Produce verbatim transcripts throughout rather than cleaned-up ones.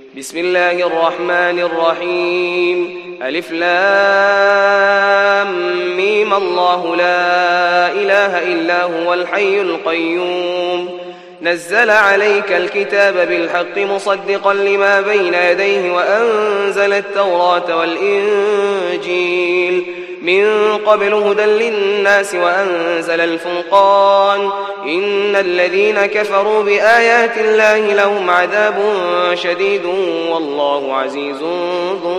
بسم الله الرحمن الرحيم ألف لام ميم الله لا إله إلا هو الحي القيوم نزل عليك الكتاب بالحق مصدقا لما بين يديه وأنزل التوراة والإنجيل من قبل هدى للناس وأنزل الفرقان إن الذين كفروا بآيات الله لهم عذاب شديد والله عزيز ذو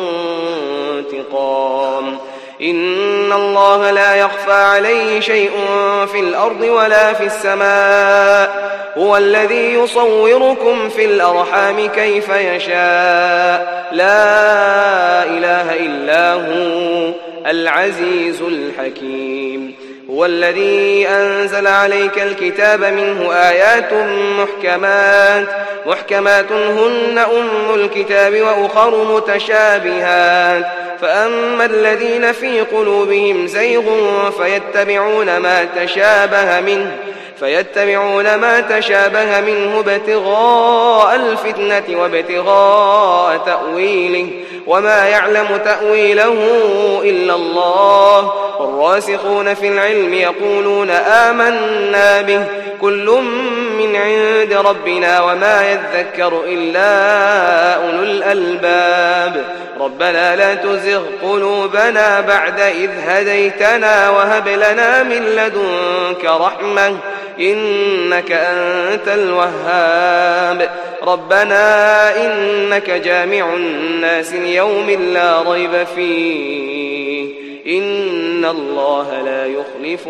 انتقام إن الله لا يخفى عليه شيء في الأرض ولا في السماء هو الذي يصوركم في الأرحام كيف يشاء لا إله إلا هو العزيز الحكيم هو الذي أنزل عليك الكتاب منه آيات محكمات محكمات هن أم الكتاب وأخر متشابهات فأما الذين في قلوبهم زيغ فيتبعون ما تشابه منه فيتبعون ما تشابه منه ابتغاء الفتنة وابتغاء تأويله وما يعلم تأويله إلا الله والراسخون في العلم يقولون آمنا به كل من عند ربنا وما يذكر إلا أولو الألباب ربنا لا تزغ قلوبنا بعد إذ هديتنا وهب لنا من لدنك رحمة إنك أنت الوهاب ربنا إنك جامع الناس ليوم لا ريب فيه إن الله لا يخلف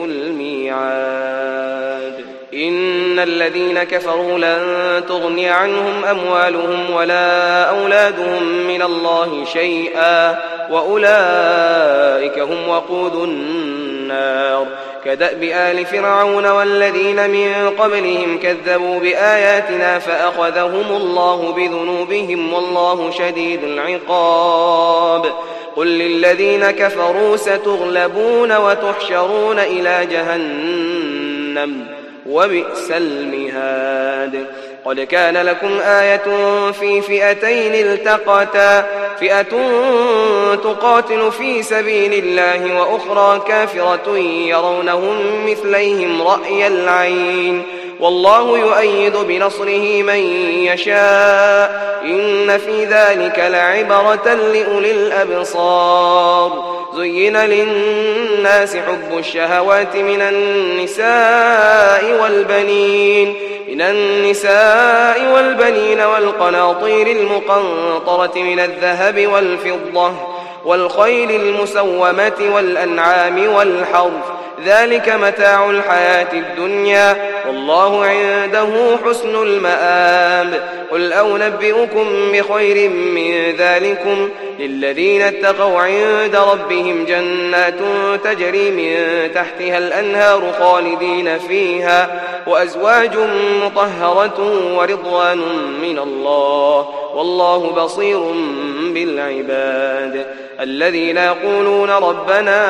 الميعاد إن الذين كفروا لن تغني عنهم أموالهم ولا أولادهم من الله شيئا وأولئك هم وقود النار كدأب آل فرعون والذين من قبلهم كذبوا بآياتنا فأخذهم الله بذنوبهم والله شديد العقاب قل للذين كفروا ستغلبون وتحشرون إلى جهنم وبئس المهاد قد كان لكم آية في فئتين التقتا فئة تقاتل في سبيل الله وأخرى كافرة يرونهم مثليهم رأي العين والله يؤيد بنصره من يشاء إن في ذلك لعبرة لأولي الأبصار زين للناس حب الشهوات من النساء والبنين من النساء والبنين والقناطير المقنطرة من الذهب والفضة والخيل المسومة والأنعام والحرث ذلك متاع الحياة الدنيا والله عنده حسن المآب قل أنبئكم بخير من ذلكم للذين اتقوا عند ربهم جنات تجري من تحتها الأنهار خالدين فيها وأزواج مطهرة ورضوان من الله والله بصير بالعباد الذين يقولون ربنا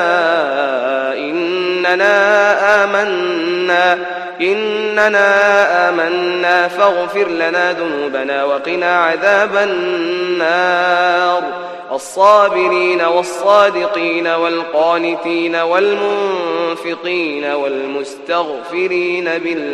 إننا آمنا إننا آمنا فاغفر لنا ذنوبنا وقنا عذاب النار الصابرين والصادقين والقانتين والمنفقين والمستغفرين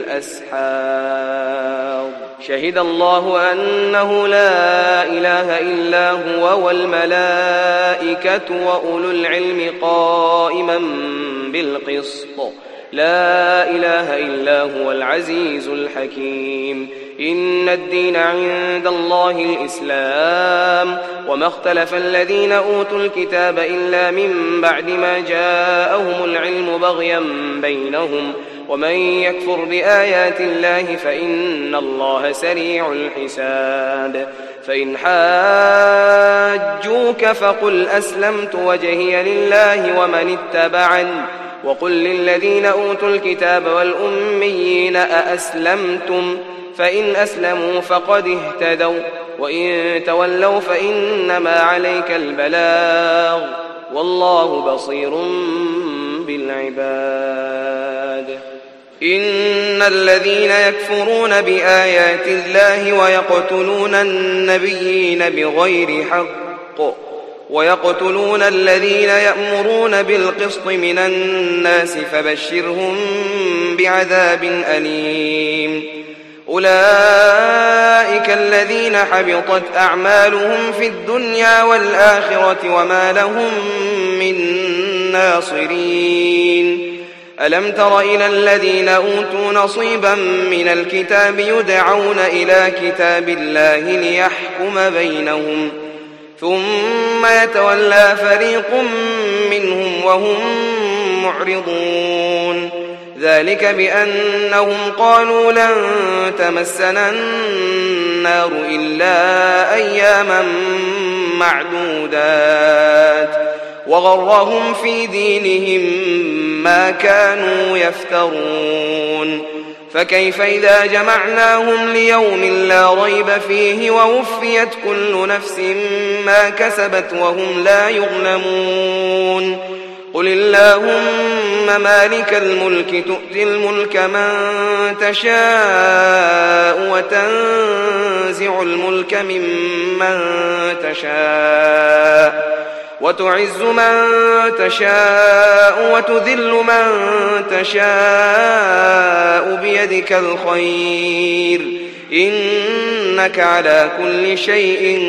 بالأسحار شهد الله أنه لا إله إلا هو والملائكة وأولو العلم قائما بالقسط لا إله إلا هو العزيز الحكيم إن الدين عند الله الإسلام وما اختلف الذين أوتوا الكتاب إلا من بعد ما جاءهم العلم بغيا بينهم ومن يكفر بآيات الله فإن الله سريع الحساب فإن حاجوك فقل أسلمت وجهي لله ومن اتبعني وقل للذين أوتوا الكتاب والأميين أأسلمتم فإن أسلموا فقد اهتدوا وإن تولوا فإنما عليك البلاغ والله بصير بالعباد إن الذين يكفرون بآيات الله ويقتلون النبيين بغير حق ويقتلون الذين يأمرون بالقسط من الناس فبشرهم بعذاب أليم. أولئك الذين حبطت أعمالهم في الدنيا والآخرة وما لهم من ناصرين. ألم تر إلى الذين أوتوا نصيبا من الكتاب يدعون إلى كتاب الله ليحكم بينهم ثم يتولى فريق منهم وهم معرضون. ذلك بأنهم قالوا لن تمسنا النار إلا أياما معدودات وغرهم في دينهم ما كانوا يفترون. فكيف إذا جمعناهم ليوم لا ريب فيه ووفيت كل نفس ما كسبت وهم لا يظلمون. قل اللهم مالك الملك تؤتي الملك من تشاء وتنزع الملك ممن تشاء وتعز من تشاء وتذل من تشاء بيدك الخير إنك على كل شيء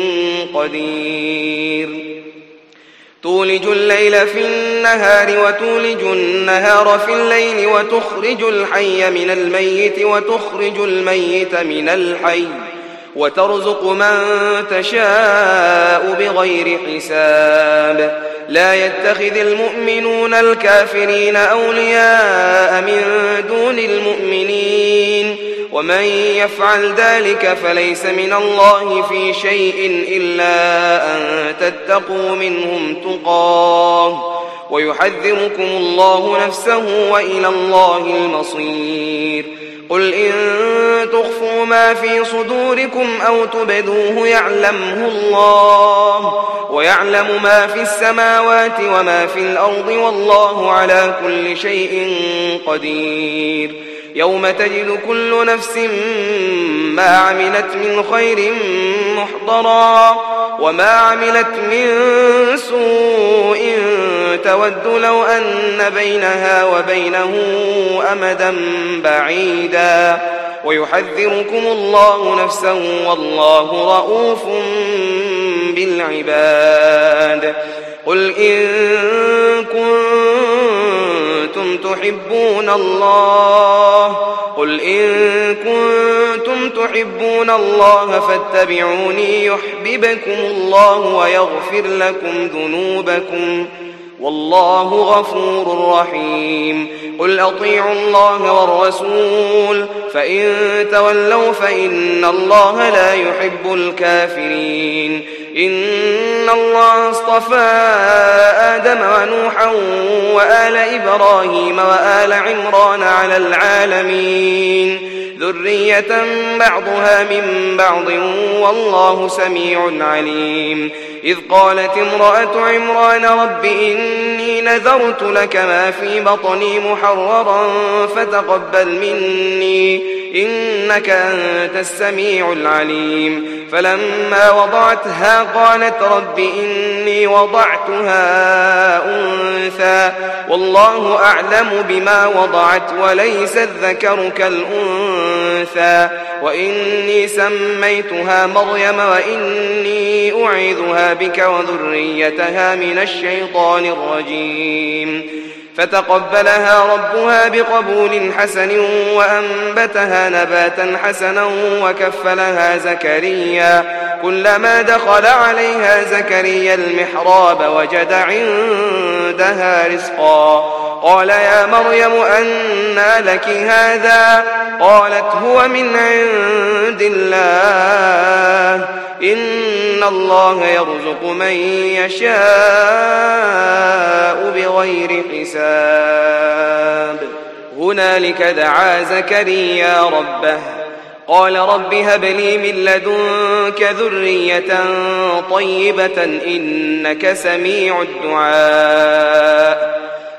قدير. تولج الليل في النهار وتولج النهار في الليل وتخرج الحي من الميت وتخرج الميت من الحي وترزق من تشاء بغير حساب. لا يتخذ المؤمنون الكافرين أولياء من دون المؤمنين ومن يفعل ذلك فليس من الله في شيء إلا أن تتقوا منهم تقاه ويحذركم الله نفسه وإلى الله المصير. قل إن تخفوا ما في صدوركم أو تبدوه يعلمه الله ويعلم ما في السماوات وما في الأرض والله على كل شيء قدير. يوم تجد كل نفس ما عملت من خير محضرا وما عملت من سوء تود لو أن بينها وبينه أمدا بعيدا ويحذركم الله نفسه والله رؤوف بالعباد. قل إن كنتم تحبون الله قل إن كنتم تحبون الله فاتبعوني يحببكم الله ويغفر لكم ذنوبكم والله غفور رحيم. قل أطيعوا الله والرسول فإن تولوا فإن الله لا يحب الكافرين. إن الله اصطفى آدم ونوحا وآل إبراهيم وآل عمران على العالمين ذرية بعضها من بعض والله سميع عليم. إذ قالت امرأة عمران رب إني نذرت لك ما في بطني محررا فتقبل مني إنك أنت السميع العليم. فلما وضعتها قالت رب إني وضعتها أنثى والله أعلم بما وضعت وليس الذكر كالأنثى وإني سميتها مريم وإني أعيذها بك وذريتها من الشيطان الرجيم. فتقبلها ربها بقبول حسن وأنبتها نباتا حسنا وكفلها زكريا. كلما دخل عليها زكريا المحراب وجد عندها رزقا قال يا مريم أنى لك هذا قالت هو من عند الله إن الله يرزق من يشاء بغير حساب. هنالك دعا زكريا ربه قال رب هب لي من لدنك ذرية طيبة إنك سميع الدعاء.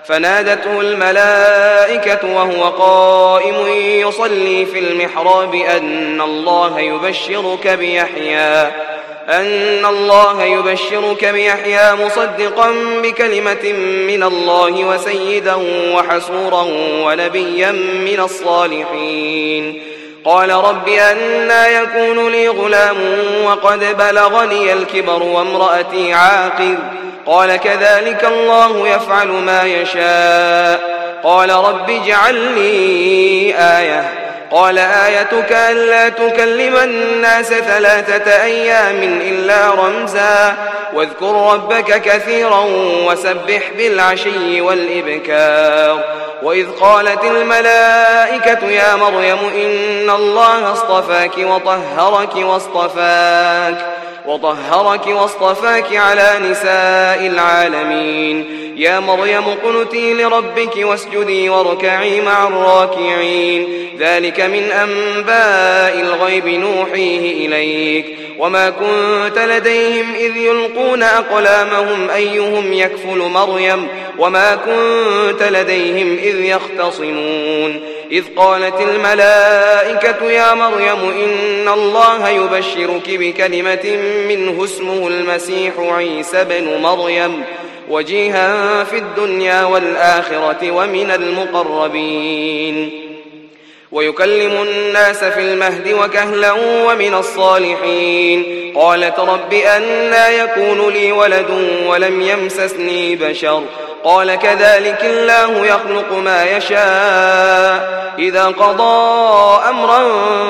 فنادته الملائكة وهو قائم يصلي في المحراب أن الله يبشرك بيحيى أن الله يبشرك بيحيى مصدقا بكلمة من الله وسيدا وحسورا ونبيا من الصالحين. قال رب أنى يكون لي غلام وقد بلغني الكبر وامرأتي عاقر قال كذلك الله يفعل ما يشاء. قال رب اجعل لي آية قال آيتك ألا تكلم الناس ثلاثة أيام إلا رمزا واذكر ربك كثيرا وسبح بالعشي والإبكار. وإذ قالت الملائكة يا مريم إن الله اصطفاك وطهرك واصطفاك وطهرك واصطفاك على نساء العالمين. يا مريم اقنتي لربك واسجدي واركعي مع الراكعين. ذلك من أنباء الغيب نوحيه إليك وما كنت لديهم إذ يلقون أقلامهم أيهم يكفل مريم وما كنت لديهم إذ يختصمون. إذ قالت الملائكة يا مريم إن الله يبشرك بكلمة منه اسمه المسيح عيسى بن مريم وجيها في الدنيا والآخرة ومن المقربين ويكلم الناس في المهد وكهلا ومن الصالحين. قالت رب أنى يكون لي ولد ولم يمسسني بشر قال كذلك الله يخلق ما يشاء إذا قضى أمرا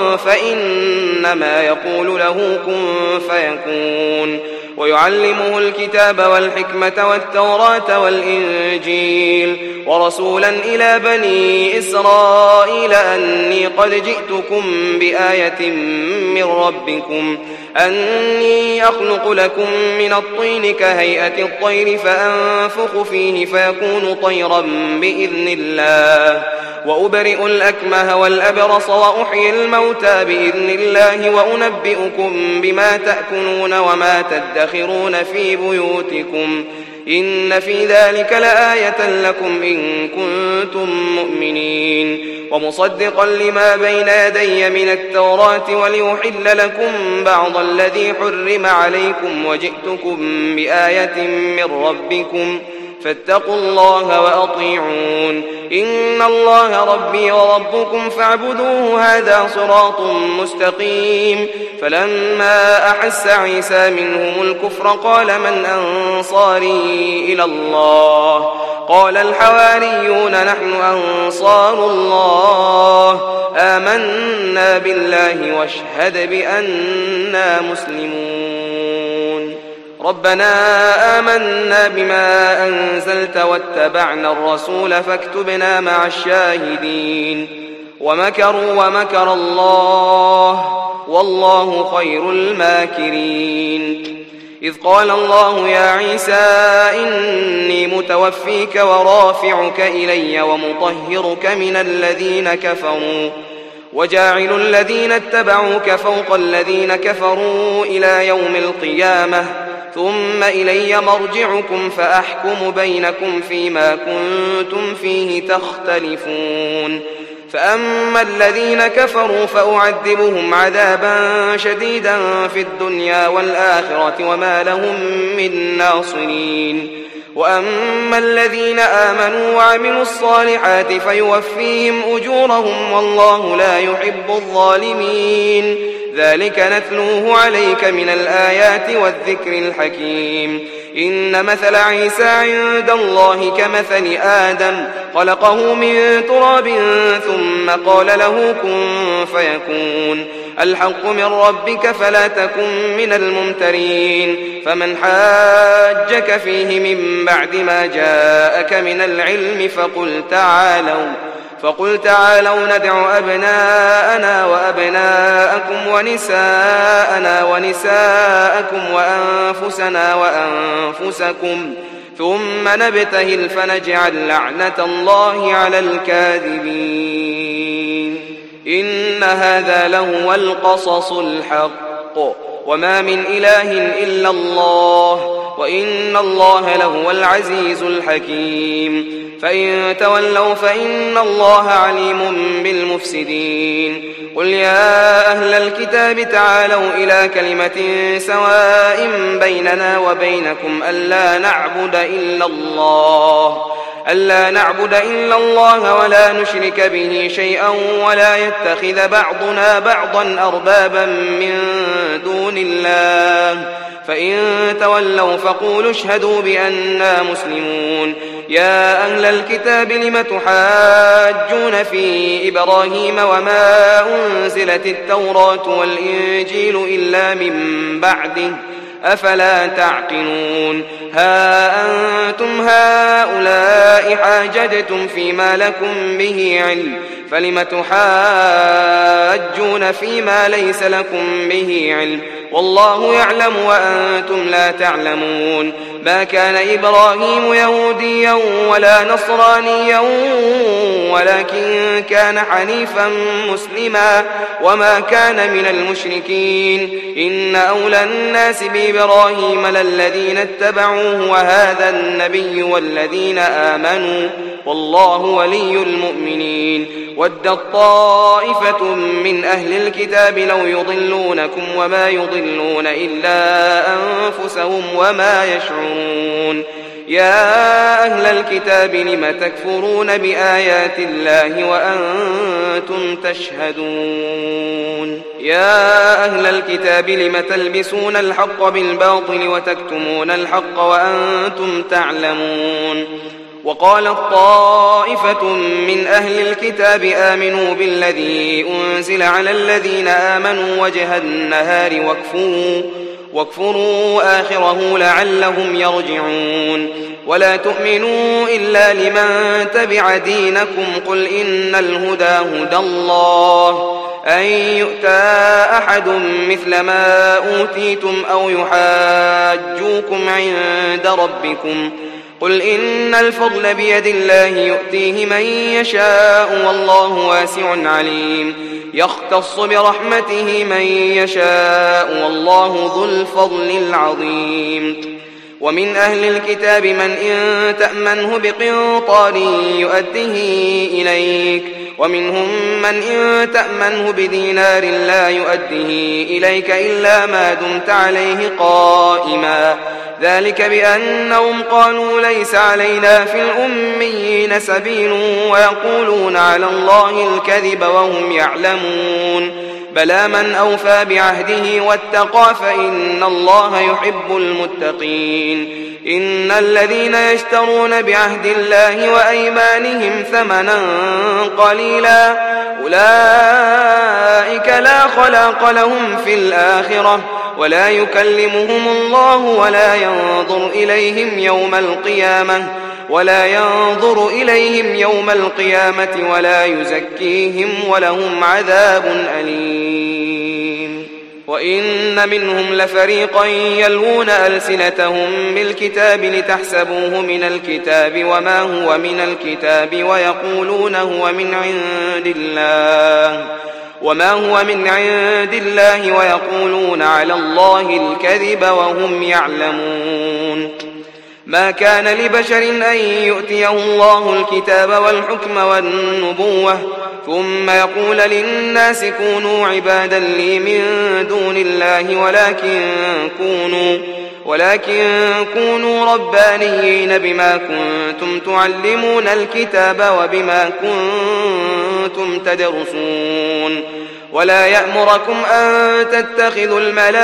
فإنما يقول له كن فيكون. ويعلمه الكتاب والحكمة والتوراة والإنجيل ورسولا إلى بني إسرائيل أني قد جئتكم بآية من ربكم أني أخلق لكم من الطين كهيئة الطير فأنفخ فيه فيكون طيرا بإذن الله وأبرئ الأكمه والأبرص وأحيي الموتى بإذن الله وأنبئكم بما تأكلون وما تدخرون في بيوتكم إن في ذلك لآية لكم إن كنتم مؤمنين. ومصدقا لما بين يدي من التوراة وليحل لكم بعض الذي حرم عليكم وجئتكم بآية من ربكم فاتقوا الله وأطيعون. إن الله ربي وربكم فاعبدوه هذا صراط مستقيم. فلما أحس عيسى منهم الكفر قال من أنصاري إلى الله قال الحواريون نحن أنصار الله آمنا بالله واشهد بأننا مسلمون. ربنا آمنا بما أنزلت واتبعنا الرسول فاكتبنا مع الشاهدين. ومكروا ومكر الله والله خير الماكرين. إذ قال الله يا عيسى إني متوفيك ورافعك إلي ومطهرك من الذين كفروا وجاعل الذين اتبعوك فوق الذين كفروا إلى يوم القيامة ثم إلي مرجعكم فأحكم بينكم فيما كنتم فيه تختلفون. فأما الذين كفروا فأعذبهم عذابا شديدا في الدنيا والآخرة وما لهم من ناصرين. وأما الذين آمنوا وعملوا الصالحات فيوفيهم أجورهم والله لا يحب الظالمين. ذلك نتلوه عليك من الآيات والذكر الحكيم. إن مثل عيسى عند الله كمثل آدم خلقه من تراب ثم قال له كن فيكون. الحق من ربك فلا تكن من الممترين. فمن حاجك فيه من بعد ما جاءك من العلم فقل تعالوا فقل تعالوا ندع أبناءنا وأبناءكم ونساءنا ونساءكم وأنفسنا وأنفسكم ثم نبتهل فنجعل لعنة الله على الكاذبين. إن هذا لهو القصص الحق وما من إله إلا الله وإن الله لهو العزيز الحكيم. فإن تولوا فإن الله عليم بالمفسدين قل يا أهل الكتاب تعالوا إلى كلمة سواء بيننا وبينكم ألا نعبد إلا الله ألا نعبد إلا الله ولا نشرك به شيئا ولا يتخذ بعضنا بعضا أربابا من دون الله فإن تولوا فقولوا اشهدوا بأننا مسلمون يا أهل الكتاب لم تحاجون في إبراهيم وما أنزلت التوراة والإنجيل إلا من بعده أفلا تعقلون ها أنتم هؤلاء حاججتم فيما لكم به علم فلم تحاجون فيما ليس لكم به علم والله يعلم وأنتم لا تعلمون ما كان إبراهيم يهوديا ولا نصرانيا ولكن كان حنيفا مسلما وما كان من المشركين إن أولى الناس بإبراهيم للذين اتبعوه وهذا النبي والذين آمنوا والله ولي المؤمنين ودت طائفة من أهل الكتاب لو يضلونكم وما يضلون إلا أنفسهم وما يشعرون يا أهل الكتاب لم تكفرون بآيات الله وأنتم تشهدون يا أهل الكتاب لم تلبسون الحق بالباطل وتكتمون الحق وأنتم تعلمون وقالت طائفة من أهل الكتاب آمنوا بالذي أنزل على الذين آمنوا وجه النهار واكفروا واكفروا آخره لعلهم يرجعون ولا تؤمنوا إلا لمن تبع دينكم قل إن الهدى هدى الله أن يؤتى أحد مثل ما أوتيتم أو يحاجوكم عند ربكم قل إن الفضل بيد الله يؤتيه من يشاء والله واسع عليم يختص برحمته من يشاء والله ذو الفضل العظيم ومن أهل الكتاب من إن تأمنه بقنطار يؤده إليك ومنهم من إن تأمنه بدينار لا يؤده إليك إلا ما دمت عليه قائما ذلك بأنهم قالوا ليس علينا في الأميين سبيل ويقولون على الله الكذب وهم يعلمون بلى من أوفى بعهده واتقى فإن الله يحب المتقين إن الذين يشترون بعهد الله وأيمانهم ثمنا قليلا أولئك لا خلاق لهم في الآخرة ولا يكلمهم الله ولا ينظر إليهم يوم القيامة ولا ينظر إليهم يوم القيامة ولا يزكيهم ولهم عذاب أليم وإن منهم لفريقا يلوون ألسنتهم بالكتاب لتحسبوه من الكتاب وما هو من الكتاب ويقولون هو من عند الله وما هو من عند الله ويقولون على الله الكذب وهم يعلمون ما كان لبشر أن يؤتيه الله الكتاب والحكم والنبوة ثم يقول للناس كونوا عبادا لي من دون الله ولكن كونوا ولكن كونوا ربانيين بما كنتم تعلمون الكتاب وبما كنتم تدرسون ولا يأمركم أن تتخذوا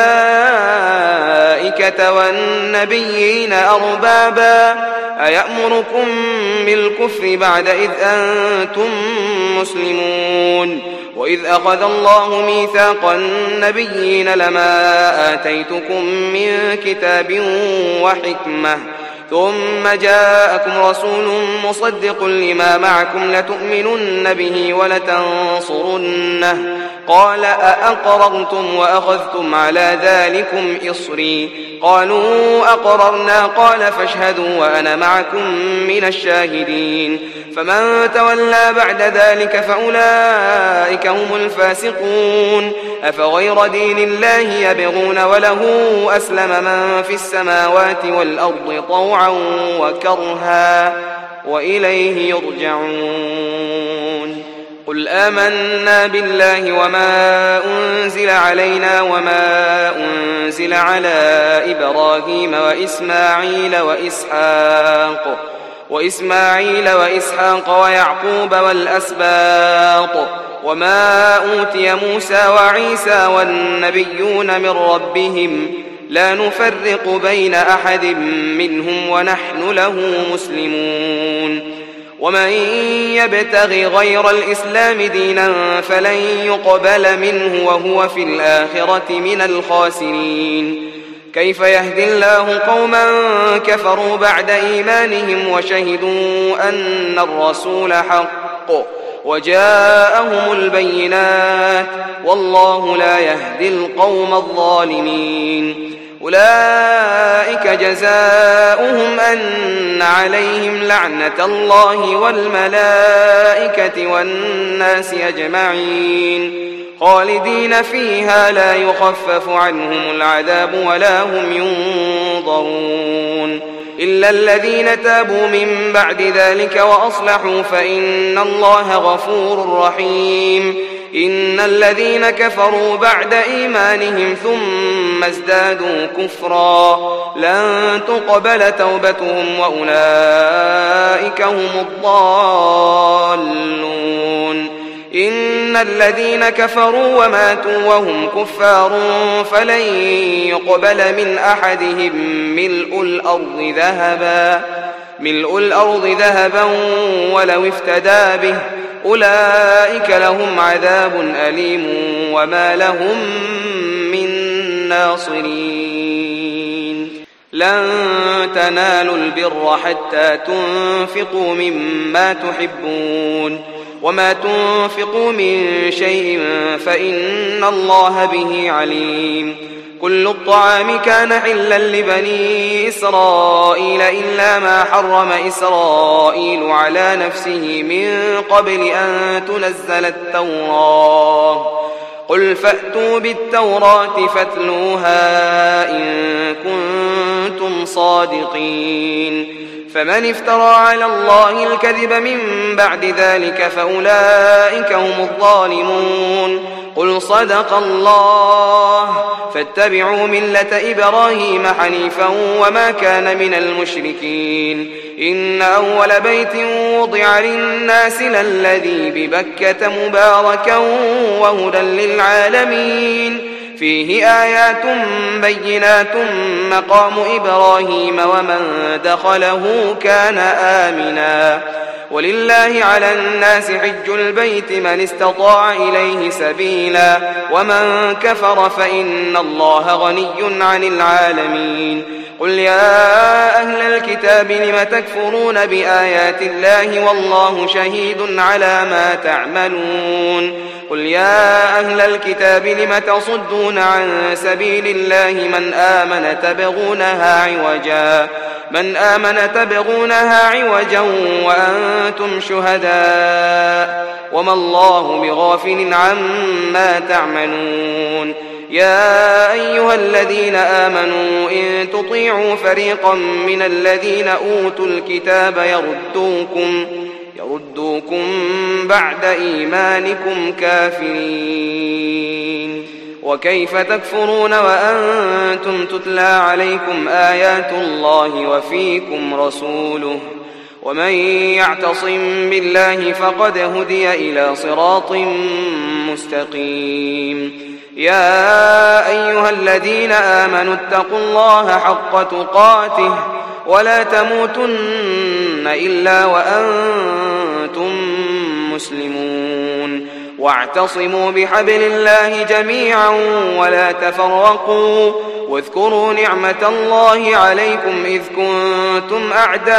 الملائكة والنبيين أربابا أيأمركم بالكفر بعد إذ أنتم مسلمون وإذ أخذ الله ميثاق النبيين لما آتيتكم من كتاب وحكمة ثم جاءكم رسول مصدق لما معكم لتؤمنن به ولتنصرنه قال أأقررتم وأخذتم على ذلكم إصري قالوا أقررنا قال فاشهدوا وأنا معكم من الشاهدين فمن تولى بعد ذلك فأولئك هم الفاسقون أفغير دين الله يبغون وله أسلم من في السماوات والأرض طوعا وكرها وإليه يرجعون. قل آمنا بالله وما أنزل علينا وما أنزل على إبراهيم وإسماعيل وإسحاق وإسماعيل وإسحاق ويعقوب والأسباط وما أوتي موسى وعيسى والنبيون من ربهم لا نفرق بين أحد منهم ونحن له مسلمون. ومن يبتغ غير الإسلام دينا فلن يقبل منه وهو في الآخرة من الخاسرين. كيف يهدي الله قوما كفروا بعد إيمانهم وشهدوا أن الرسول حق وجاءهم البينات والله لا يهدي القوم الظالمين. أولئك جزاؤهم أن عليهم لعنة الله والملائكة والناس أجمعين خالدين فيها لا يخفف عنهم العذاب ولا هم ينظرون إلا الذين تابوا من بعد ذلك وأصلحوا فإن الله غفور رحيم. إن الذين كفروا بعد إيمانهم ثم ازدادوا كفرا لن تقبل توبتهم وأولئك هم الضالون. إن الذين كفروا وماتوا وهم كفار فلن يقبل من أحدهم ملء الأرض ذهبا ملء الأرض ذهبا ولو افتدى به أولئك لهم عذاب أليم وما لهم من ناصرين. لن تنالوا البر حتى تنفقوا مما تحبون وما تنفقوا من شيء فإن الله به عليم. كل الطعام كان حلا لبني إسرائيل إلا ما حرم إسرائيل على نفسه من قبل أن تنزل التوراة. قل فأتوا بالتوراة فاتلوها إن كنتم صادقين. فمن افترى على الله الكذب من بعد ذلك فأولئك هم الظالمون. قل صدق الله فاتبعوا ملة إبراهيم حنيفا وما كان من المشركين. إن أول بيت وضع للناس للذي ببكة مباركا وهدى للعالمين فيه آيات بينات مقام إبراهيم ومن دخله كان آمنا. ولله على الناس حج البيت من استطاع إليه سبيلا ومن كفر فإن الله غني عن العالمين. قل يا أهل الكتاب لم تكفرون بآيات الله والله شهيد على ما تعملون. قل يا أهل الكتاب لم تصدون عن سبيل الله من آمن تبغونها عوجا من آمن تبغونها عوجا وأنتم شهداء وما الله بغافل عما تعملون. يا أيها الذين آمنوا إن تطيعوا فريقا من الذين أوتوا الكتاب يردوكم يردوكم بعد إيمانكم كافرين. وكيف تكفرون وأنتم تتلى عليكم آيات الله وفيكم رسوله ومن يعتصم بالله فقد هدي إلى صراط مستقيم. يا أيها الذين آمنوا اتقوا الله حق تقاته ولا تموتن إلا وأنتم مسلمون. واعتصموا بحبل الله جميعا ولا تفرقوا واذكروا نعمة الله عليكم إذ كنتم أعداء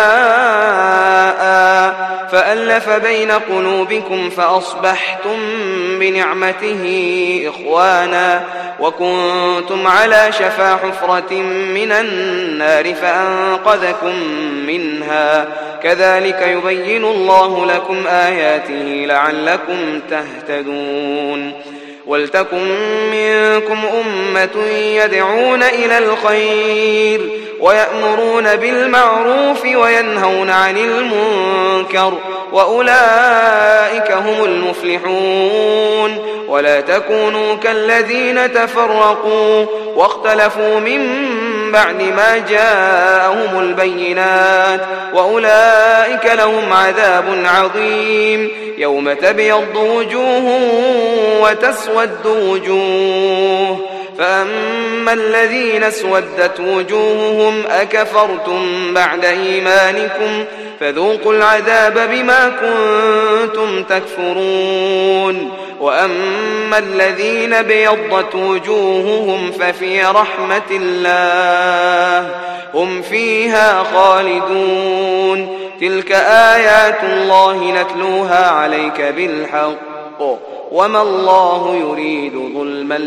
فألف بين قلوبكم فأصبحتم بنعمته إخوانا وكنتم على شفا حفرة من النار فأنقذكم منها كذلك يبين الله لكم آياته لعلكم تهتدون. ولتكن منكم أمة يدعون إلى الخير ويأمرون بالمعروف وينهون عن المنكر وأولئك هم المفلحون. ولا تكونوا كالذين تفرقوا واختلفوا من بعد ما جاءهم البينات وأولئك لهم عذاب عظيم. يوم تبيض وجوه وتسود وجوه، فأما الذين اسودت وجوههم أكفرتم بعد إيمانكم فذوقوا العذاب بما كنتم تكفرون. وأما الذين بيضت وجوههم ففي رحمة الله هم فيها خالدون. تلك آيات الله نتلوها عليك بالحق وما الله يريد ظلما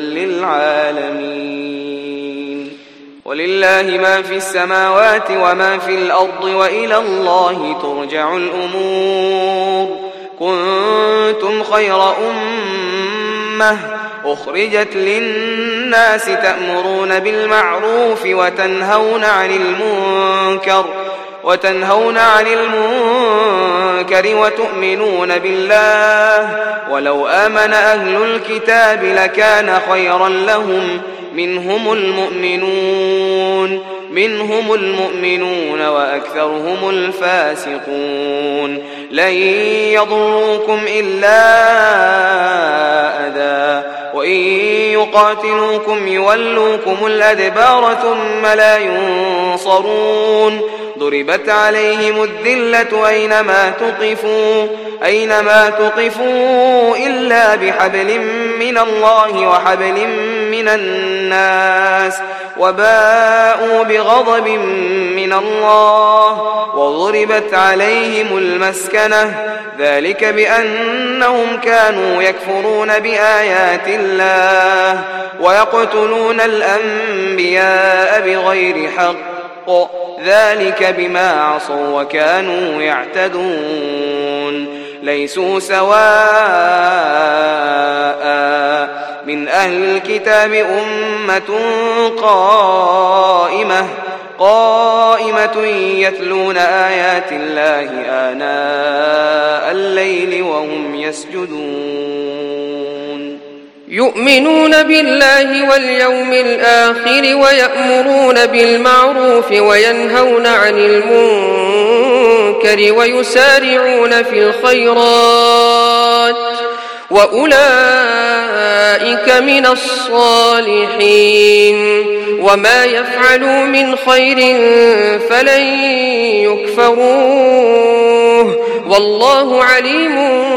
للعالمين. ولله ما في السماوات وما في الأرض وإلى الله ترجع الأمور. كنتم خير أمة أخرجت للناس تأمرون بالمعروف وتنهون عن المنكر وتنهون عن المنكر وتؤمنون بالله. ولو آمن أهل الكتاب لكان خيرا لهم منهم المؤمنون منهم المؤمنون وأكثرهم الفاسقون. لن يضروكم إلا أذى وإن يقاتلوكم يولوكم الأدبار ثم لا ينصرون. ضربت عليهم الذلة أينما تقفوا أينما تقفوا إلا بحبل من الله وحبل من الناس وباءوا بغضب من الله وضربت عليهم المسكنة ذلك بأنهم كانوا يكفرون بآيات الله ويقتلون الأنبياء بغير حق ذلك بما عصوا وكانوا يعتدون. ليسوا سواء من أهل الكتاب أمة قائمة قائمة يتلون آيات الله آناء الليل وهم يسجدون. يؤمنون بالله واليوم الآخر ويأمرون بالمعروف وينهون عن المنكر ويسارعون في الخيرات وأولئك من الصالحين. وما يفعلوا من خير فلن يكفروه والله عليم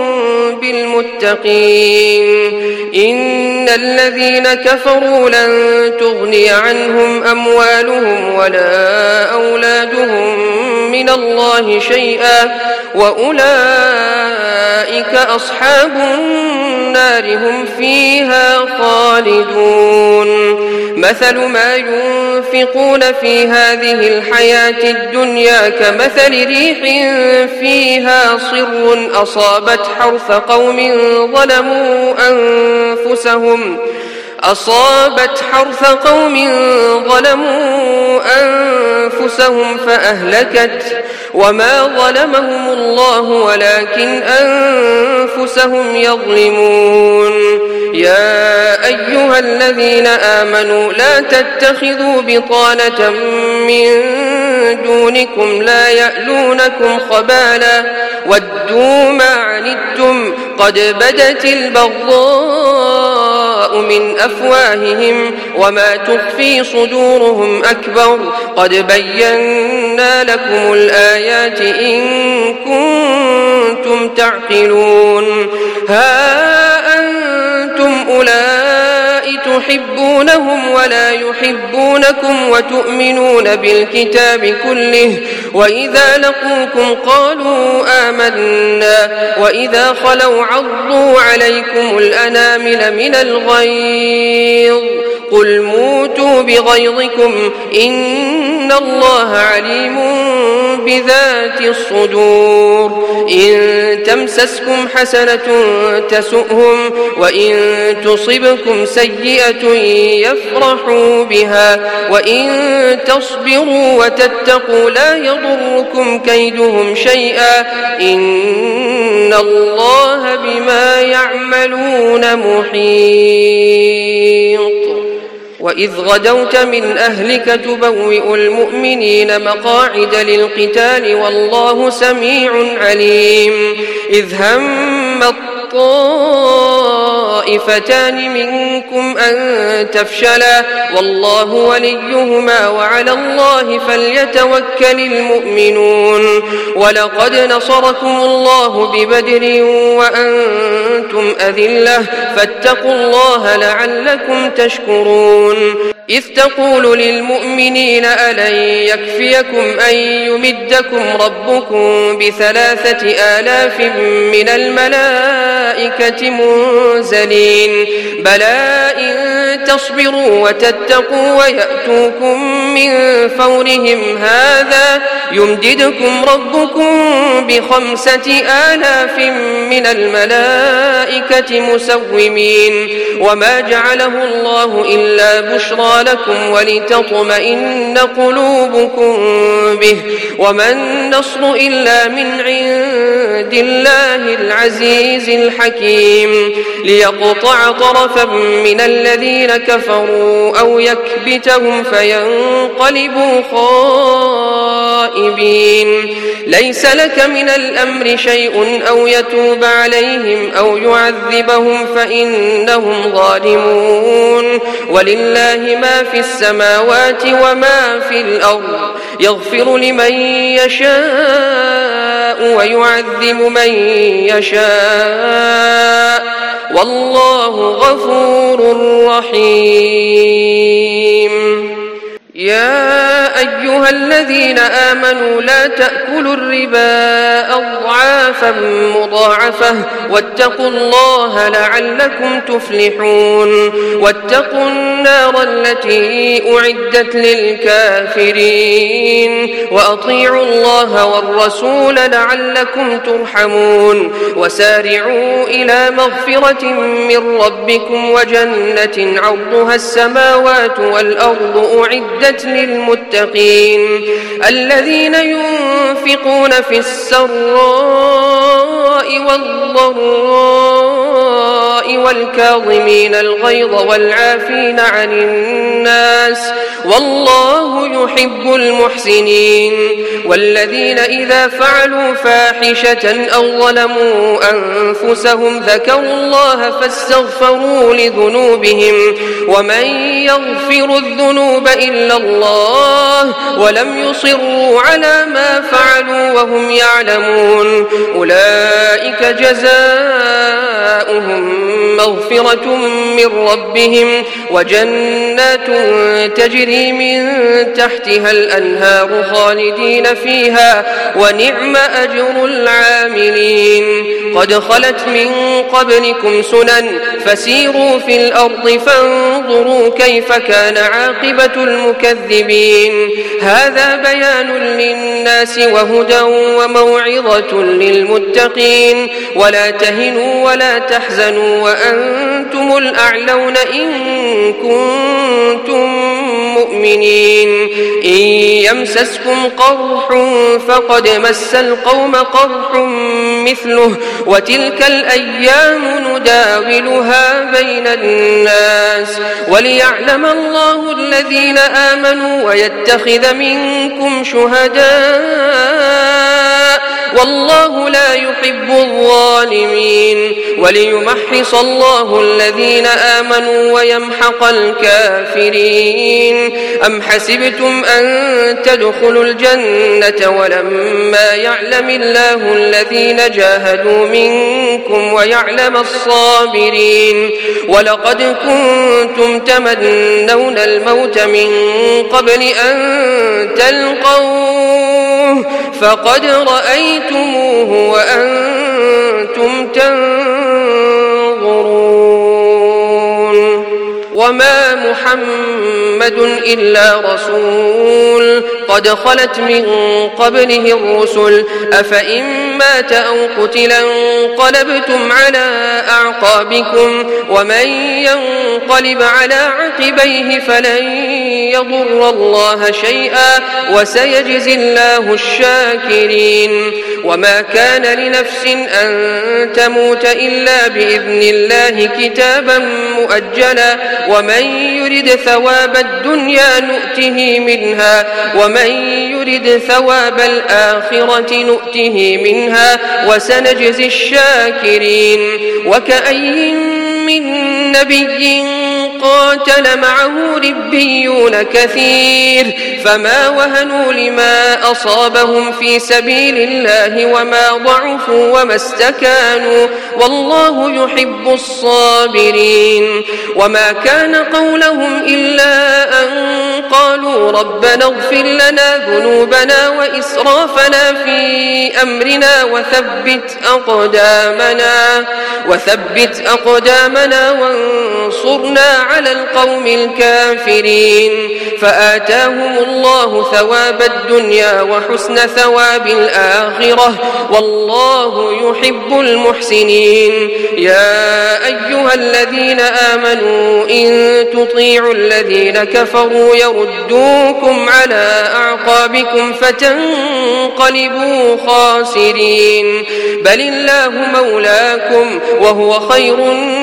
بالمتقين. إن الذين كفروا لن تغني عنهم أموالهم ولا أولادهم من الله شيئا وأولئك أصحاب النار هم فيها خالدون. مثل ما ينفقون في هذه الحياة الدنيا كمثل ريح فيها صر أصابت حرث قوم ظلموا أنفسهم أصابت حرث قوم ظلموا أنفسهم فأهلكت وما ظلمهم الله ولكن أنفسهم يظلمون. يا أيها الذين آمنوا لا تتخذوا بطانة من دونكم لا يألونكم خبالا ودوا ما عنتم قد بدت البغضاء من أفواههم وما تخفي صدورهم أكبر قد بينا لكم الآيات إن كنتم تعقلون. ها أنتم أولئك تحبونهم ولا يحبونكم وتؤمنون بالكتاب كله وإذا لقوكم قالوا آمنا وإذا خلوا عضوا عليكم الأنامل من الغيظ قل موتوا بغيظكم إن الله عليم بذات الصدور. إن تمسسكم حسنة تسؤهم وإن تصبكم سيئة يفرحوا بها وإن تصبروا وتتقوا لا يضركم كيدهم شيئا إن الله بما يعملون محيط. وإذ غدوت من أهلك تبوئ المؤمنين مقاعد للقتال والله سميع عليم. إذ هم الطائفتان منكم أن تفشلا والله وليهما وعلى الله فليتوكل المؤمنون. ولقد نصركم الله ببدر وأنتم أذلة فاتقوا الله لعلكم تشكرون. إذ تقول للمؤمنين ألن يكفيكم أن يمدكم ربكم بثلاثة آلاف من الملائكة منزلين بلى إن تصبروا وتتقوا ويأتوكم من فورهم هذا يمددكم ربكم بخمسة آلاف من الملائكة مسومين. وما جعله الله إلا بشرى لكم ولتطمئن قلوبكم به وما النصر إلا من عند الله العزيز الحكيم. ليقطع طرفا من الذين كفروا أو يكبتهم فينقلبوا خائبين. ليس لك من الأمر شيء أو يتوب عليهم أو يعذبهم فإنهم ظالمون. ولله ما في السماوات وما في الأرض يغفر لمن يشاء ويعذب من يشاء والله غفور رحيم. يا أيها الذين آمنوا لا تأكلوا الربا أضعافا مضاعفة واتقوا الله لعلكم تفلحون. واتقوا النار التي أعدت للكافرين وأطيعوا الله والرسول لعلكم ترحمون. وسارعوا إلى مغفرة من ربكم وجنة عرضها السماوات والأرض أعدت للمتقين الذين ينفقون في السراء والضراء والكاظمين الغيظ والعافين عن الناس والله يحب المحسنين. والذين إذا فعلوا فاحشة أو ظلموا أنفسهم ذكروا الله فاستغفروا لذنوبهم ومن يغفر الذنوب إلا الله ولم يصروا على ما فعلوا وهم يعلمون أولئك جزاؤهم مغفرة من ربهم وجنات تجري من تحتها الأنهار خالدين فيها ونعم أجر العاملين. قد خلت من قبلكم سنن فسيروا في الأرض فانظروا كيف كان عاقبة المكذبين. هذا بيان للناس وهدى وموعظة للمتقين. ولا تهنوا ولا تحزنوا وأنتم الأعلون إن كنتم مؤمنين. إن يمسسكم قرح فقد مس القوم قرح مثله وتلك الأيام نداولها بين الناس وليعلم الله الذين آمنوا ويتخذ منكم شهداء والله لا يحب الظالمين. وليمحص الله الذين آمنوا ويمحق الكافرين. أم حسبتم أن تدخلوا الجنة ولما يعلم الله الذين جاهدوا منكم ويعلم الصابرين. ولقد كنتم تمنون الموت من قبل أن تلقوه فقد رأيتموه وأنتم تنظرون. وما محمد إلا رسول قد خلت من قبله الرسل أفإن مات أو قتلا انقلبتم على أعقابكم ومن ينقلب على عقبيه فلن يضر الله شيئا وسيجزي الله الشاكرين وما كان لنفس أن تموت إلا بإذن الله كتابا مؤجلا ومن يرد ثواب الدنيا نؤته منها ومن يرد ثواب الآخرة نؤته منها وسنجزي الشاكرين وكأي من نبي قاتل معه ربيون كثير فما وهنوا لما أصابهم في سبيل الله وما ضعفوا وما استكانوا والله يحب الصابرين وما كان قولهم إلا أن قالوا ربنا اغفر لنا ذنوبنا وإسرافنا في أمرنا وثبت أقدامنا وثبت أقدامنا وانصرنا على القوم الكافرين فآتاهم الله ثواب الدنيا وحسن ثواب الآخرة والله يحب المحسنين يا أيها الذين آمنوا إن تطيعوا الذين كفروا يردوكم على أعقابكم فتنقلبوا خاسرين بل الله مولاكم وهو خير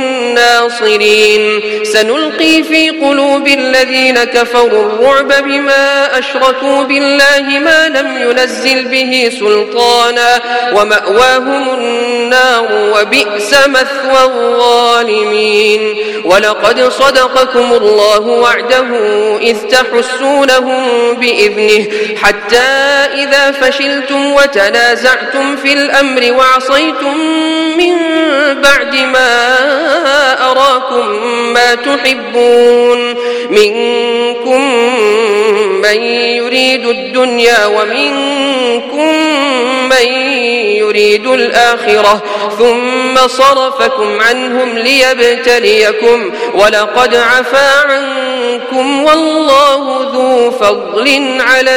الناصرين سنلقي في قلوب الذين كفروا الرعب بما أشركوا بالله ما لم ينزل به سلطانا ومأواهم النار وبئس مثوى الظالمين ولقد صدقكم الله وعده إذ تحسونهم بإذنه حتى إذا فشلتم وتنازعتم في الأمر وعصيتم من بعد ما أراكم ما تحبون منكم من يريد الدنيا ومنكم من يريد الآخرة ثم صرفكم عنهم ليبتليكم ولقد عفا عنكم والله ذو فضل على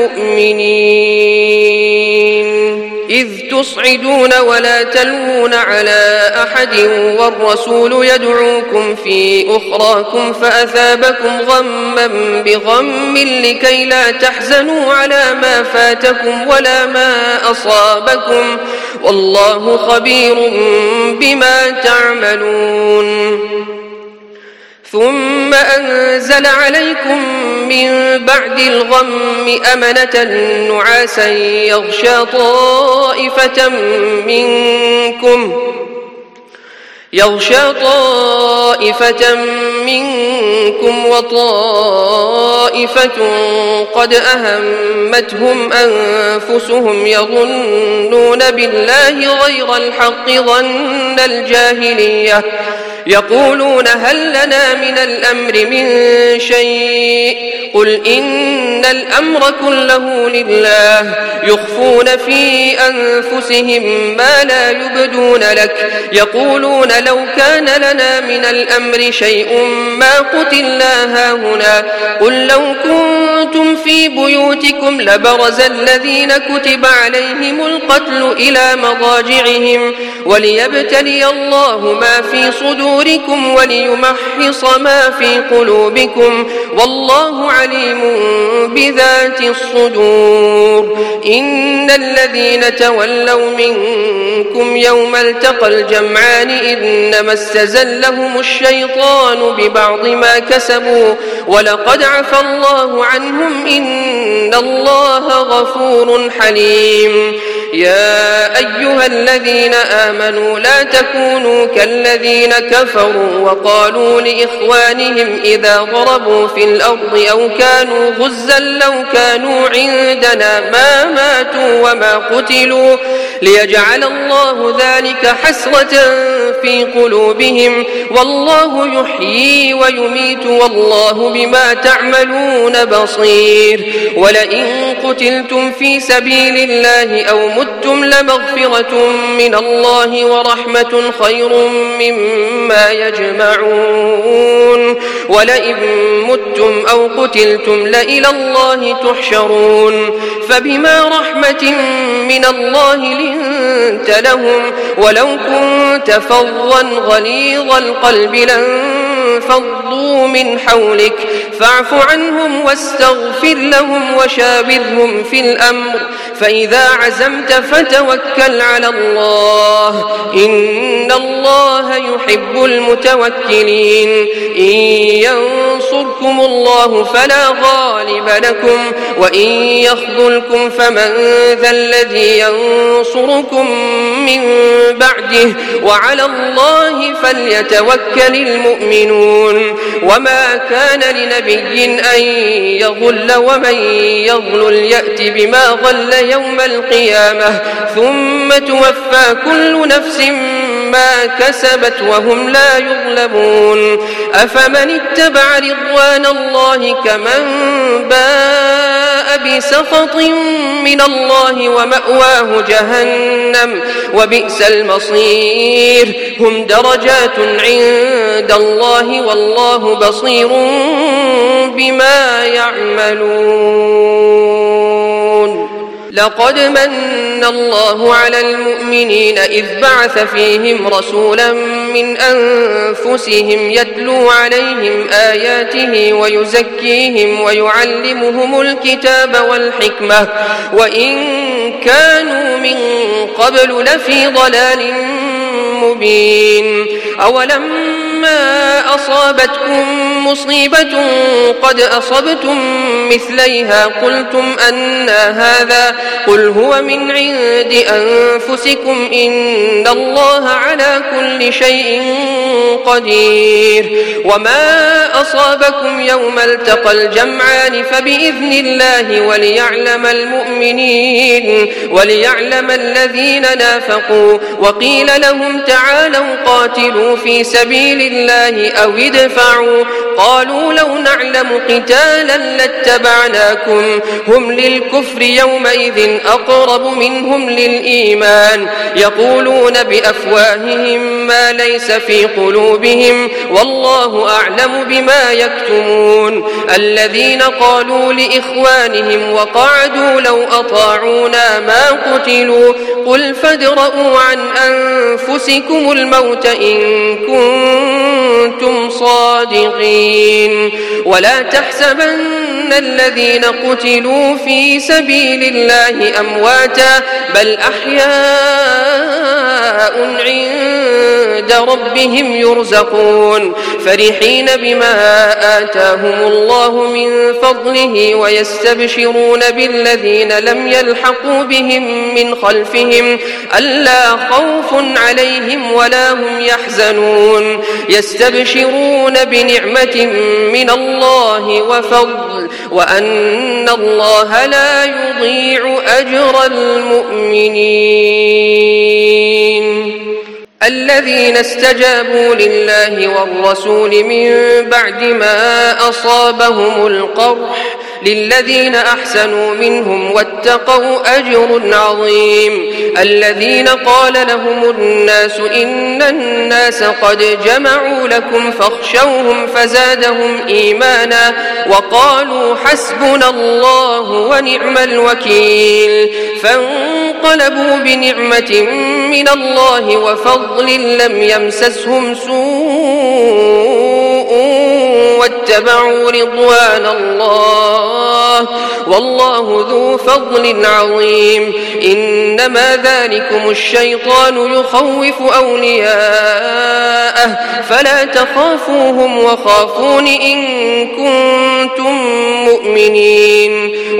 المؤمنين إذ تصعدون ولا تلوون على أحد والرسول يدعوكم في أخراكم فأثابكم غما بغم لكي لا تحزنوا على ما فاتكم ولا ما أصابكم والله خبير بما تعملون ثم أنزل عليكم من بعد الغم أمنة نعاسا يغشى طائفة منكم يغشى طائفة منكم وطائفة قد أهمتهم أنفسهم يظنون بالله غير الحق ظن الجاهلية يقولون هل لنا من الأمر من شيء قل إن الأمر كله لله يخفون في أنفسهم ما لا يبدون لك يقولون لو كان لنا من الأمر شيء ما قتلنا هاهنا قل لو كنتم في بيوتكم لبرز الذين كتب عليهم القتل إلى مضاجعهم وليبتلي الله ما في صدوركم وليمحص ما في قلوبكم والله عليم بذات الصدور إن الذين تولوا منكم يوم التقى الجمعان إنما استزلهم الشيطان ببعض ما كسبوا ولقد عفى الله عنهم إن الله غفور حليم يا أيها الذين آمنوا لا تكونوا كالذين كفروا وقالوا لإخوانهم إذا ضربوا في الأرض أو كانوا غزا لو كانوا عندنا ما ماتوا وما قتلوا ليجعل الله ذلك حسرة في قلوبهم والله يحيي ويميت والله بما تعملون بصير ولئن قتلتم في سبيل الله أو متم لمغفرة من الله ورحمة خير مما يجمعون ولئن متم أو قتلتم لإلى الله تحشرون فبما رحمة من الله لنت لهم ولو كنت فظا غليظ القلب لانفضوا من حولك فاعف عنهم واستغفر لهم وشاورهم في الأمر فإذا عزمت فتوكل على الله إن الله يحب المتوكلين إن ينصركم الله فلا غالب لكم وإن يخذلكم فمن ذا الذي ينصركم من بعده وعلى الله فليتوكل المؤمنون وما كان لنبي أن يغل ومن يغلل يأت بما غل يوم القيامة ثم توفى كل نفس ما كسبت وهم لا يظلمون أفمن اتبع رضوان الله كمن باء بسخط من الله ومأواه جهنم وبئس المصير هم درجات عند الله والله بصير بما يعملون لقد من الله على المؤمنين إذ بعث فيهم رسولا من أنفسهم يتلو عليهم آياته ويزكيهم ويعلمهم الكتاب والحكمة وإن كانوا من قبل لفي ضلال مبين أولما أصابتكم مصيبة قد أصبتم مثليها قلتم أن هذا قل هو من عند أنفسكم إن الله على كل شيء قدير وما أصابكم يوم التقى الجمعان فبإذن الله وليعلم المؤمنين وليعلم الذين نافقوا وقيل لهم تعالوا قاتلوا في سبيل الله أو ادفعوا قالوا لو نعلم قتالا لاتبعناكم هم للكفر يومئذ أقرب منهم للإيمان يقولون بأفواههم ما ليس في قلوبهم والله أعلم بما يكتمون الذين قالوا لإخوانهم وقعدوا لو أطاعونا ما قتلوا قل فادرءوا عن أنفسكم الموت إن كنتم صادقين ولا تحسبن الذين قتلوا في سبيل الله أمواتا بل أحياء عند ربهم يرزقون فرحين بما آتاهم الله من فضله ويستبشرون بالذين لم يلحقوا بهم من خلفهم ألا خوف عليهم ولا هم يحزنون يستبشرون بنعمة من الله وفضل وأن الله لا يضيع أجر المؤمنين الذين استجابوا لله والرسول من بعد ما أصابهم القرح للذين أحسنوا منهم واتقوا أجر عظيم الذين قال لهم الناس إن الناس قد جمعوا لكم فاخشوهم فزادهم إيمانا وقالوا حسبنا الله ونعم الوكيل فانقلبوا بنعمة من الله وفضل لم يمسسهم سوء واتبعوا رضوان الله والله ذو فضل عظيم إنما ذلكم الشيطان يخوف أولياءه فلا تخافوهم وخافون إن كنتم مؤمنين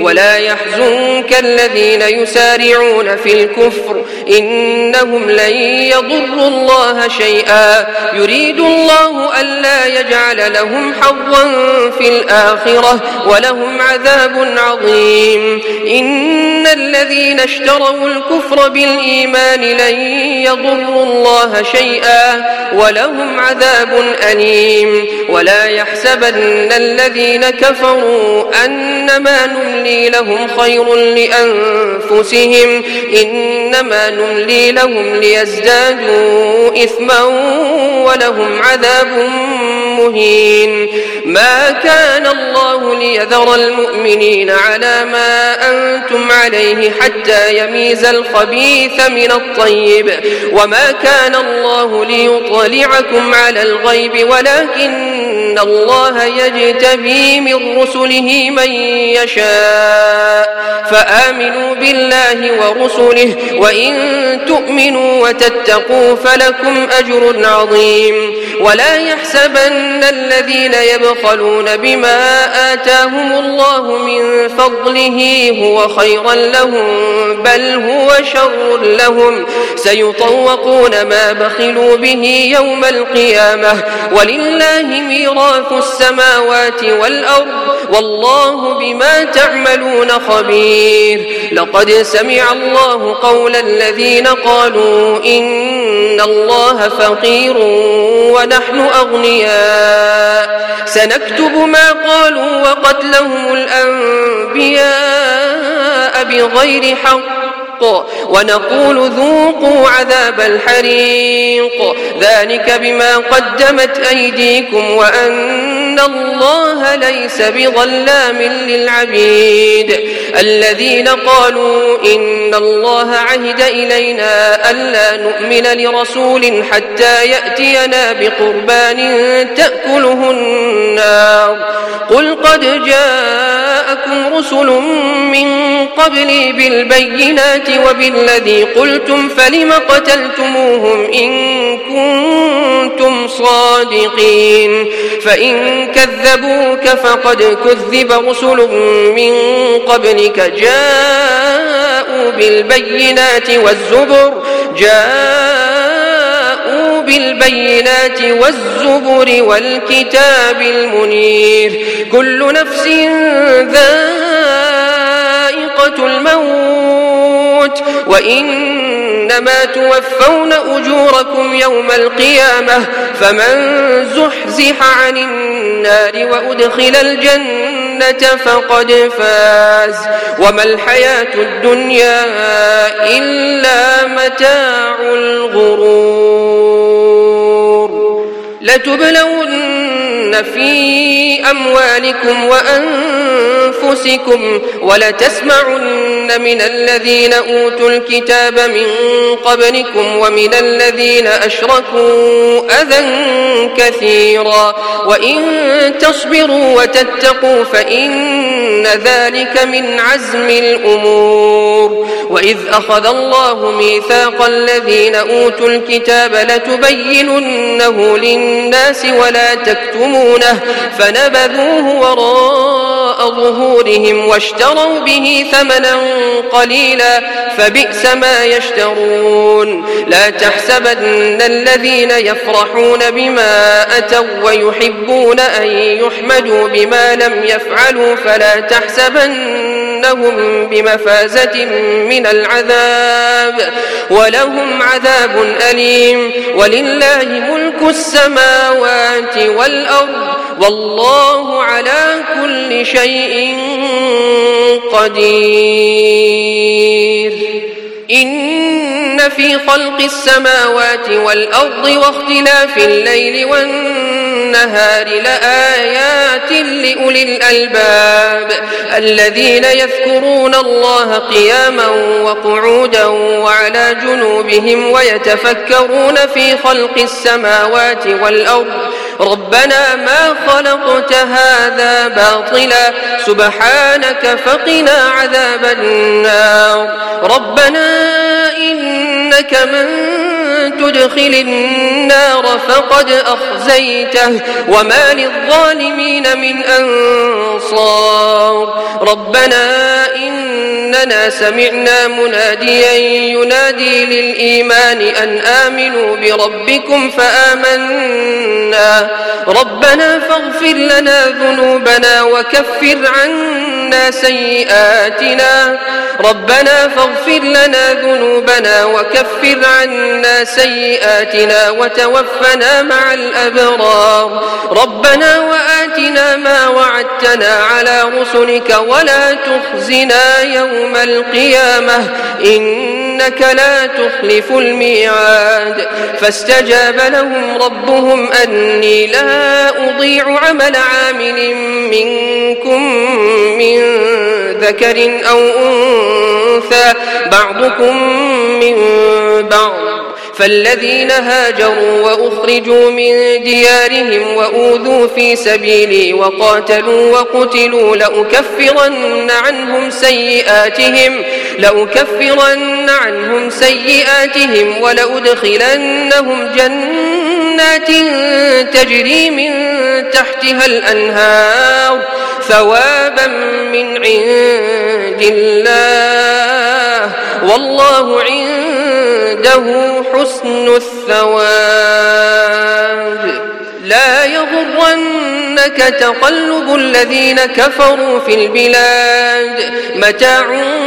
ولا يحزنك الذين يسارعون في الكفر إنهم لن يضروا الله شيئا يريد الله ألا يجعل لهم حظا في الآخرة ولهم عذاب عظيم إن الذين اشتروا الكفر بالإيمان لن يضروا الله شيئا ولهم عذاب أليم ولا يحسبن الذين كفروا أنما نملي لهم خير لأنفسهم إنما نملي لهم ليزدادوا إثما ولهم عذاب مهين ما كان الله ليذر المؤمنين على ما أنتم عليه حتى يميز الخبيث من الطيب وما كان الله ليطلعكم على الغيب ولكن الله يجتبي من رسله من يشاء فآمنوا بالله ورسله وإن تؤمنوا وتتقوا فلكم أجر عظيم ولا يحسبن الذين يبخلون بما آتاهم الله من فضله هو خيرا لهم بل هو شر لهم سيطوقون ما بخلوا به يوم القيامة ولله ميراث السماوات والأرض والله بما تعملون خبير لقد سمع الله قول الذين قالوا إن الله فقير ونحن أغنياء سنكتب ما قالوا وقتلهم الأنبياء بغير حق ونقول ذوقوا عذاب الحريق ذلك بما قدمت أيديكم وأن الله ليس بظلام للعبيد الذين قالوا إن الله عهد إلينا ألا نؤمن لرسول حتى يأتينا بقربان تأكله النار قل قد جاءكم رسل من قبلي بالبينات وبالذي قلتم فلم قتلتموهم إن كنتم صادقين فإن كذبوك فقد كذب رسل من قبلك جاءوا بالبينات والزبر جاءوا بالبينات والزبر والكتاب المنير كل نفس ذائقة الموت وإنما توفون أجوركم يوم القيامة فمن زحزح عن النار وأدخل الجنة فقد فاز وما الحياة الدنيا إلا متاع الغرور لتبلون في أموالكم وأنفسكم ولتسمعن من الذين أوتوا الكتاب من قبلكم ومن الذين أشركوا أذى كثيرا وإن تصبروا وتتقوا فإن ذلك من عزم الأمور وإذ أخذ الله ميثاق الذين أوتوا الكتاب لتبيننه للناس ولا تكتمونه فنبذوه وراء ظهورهم واشتروا به ثمنا قليلا فبئس ما يشترون لا تحسبن الذين يفرحون بما أتوا ويحبون أن يحمدوا بما لم يفعلوا فلا تحسبنهم بمفازة من العذاب ولهم عذاب أليم ولله ملك السماوات والأرض والله على كل شيء قدير إن في خلق السماوات والأرض واختلاف الليل والنهار لآيات لأولي الألباب الذين يذكرون الله قياما وقعودا وعلى جنوبهم ويتفكرون في خلق السماوات والأرض ربنا ما خلقت هذا باطلا سبحانك فقنا عذاب النار ربنا إنك من تدخل النار فقد أخزيته وما للظالمين من أنصار ربنا أننا سمعنا مناديا ينادي للإيمان أن آمنوا بربكم فآمنا ربنا فاغفر لنا ذنوبنا وكفر عنا سيئاتنا ربنا فاغفر لنا ذنوبنا وكفر عنا سيئاتنا وتوفنا مع الأبرار ربنا وآتنا ما وعدتنا على رسلك ولا تخزنا يوم القيامة إنك لا تخلف الميعاد فاستجاب لهم ربهم أني لا أضيع عمل عامل منكم من ذكر أو أنثى بعضكم من بعض فالذين هاجروا وأخرجوا من ديارهم وأوذوا في سبيلي وقاتلوا وقتلوا لأكفرن عنهم سيئاتهم لأكفرن عنهم سيئاتهم ولأدخلنهم جنات تجري من تحتها الأنهار ثوابا من عند الله والله عنده حسن الثواب لا يغرنك تقلب الذين كفروا في البلاد متاع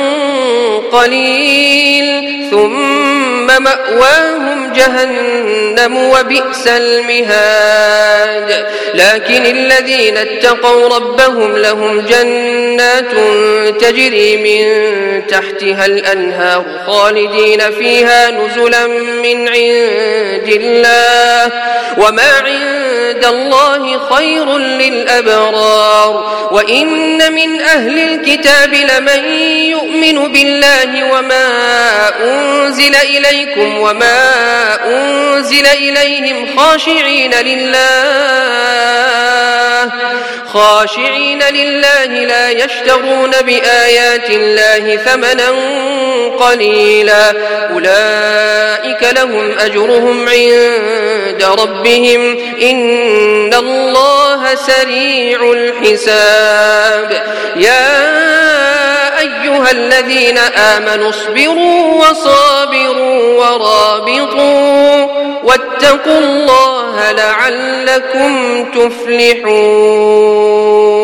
قليل ثم مأواهم جهنم وبئس المهاد لكن الذين اتقوا ربهم لهم جنات تجري من تحتها الأنهار خالدين فيها نزلا من عند الله وما عند الله خير للأبرار وإن من أهل الكتاب لمن يؤمن بالله وما أنزل إليكم وما أنزل إليهم خاشعين لله خاشعين لله لا يشترون بآيات الله ثمنا قليلا أولئك لهم أجرهم عند ربهم إن الله سريع الحساب يا أيها الذين آمنوا اصبروا وصابروا ورابطوا واتقوا الله لعلكم تفلحون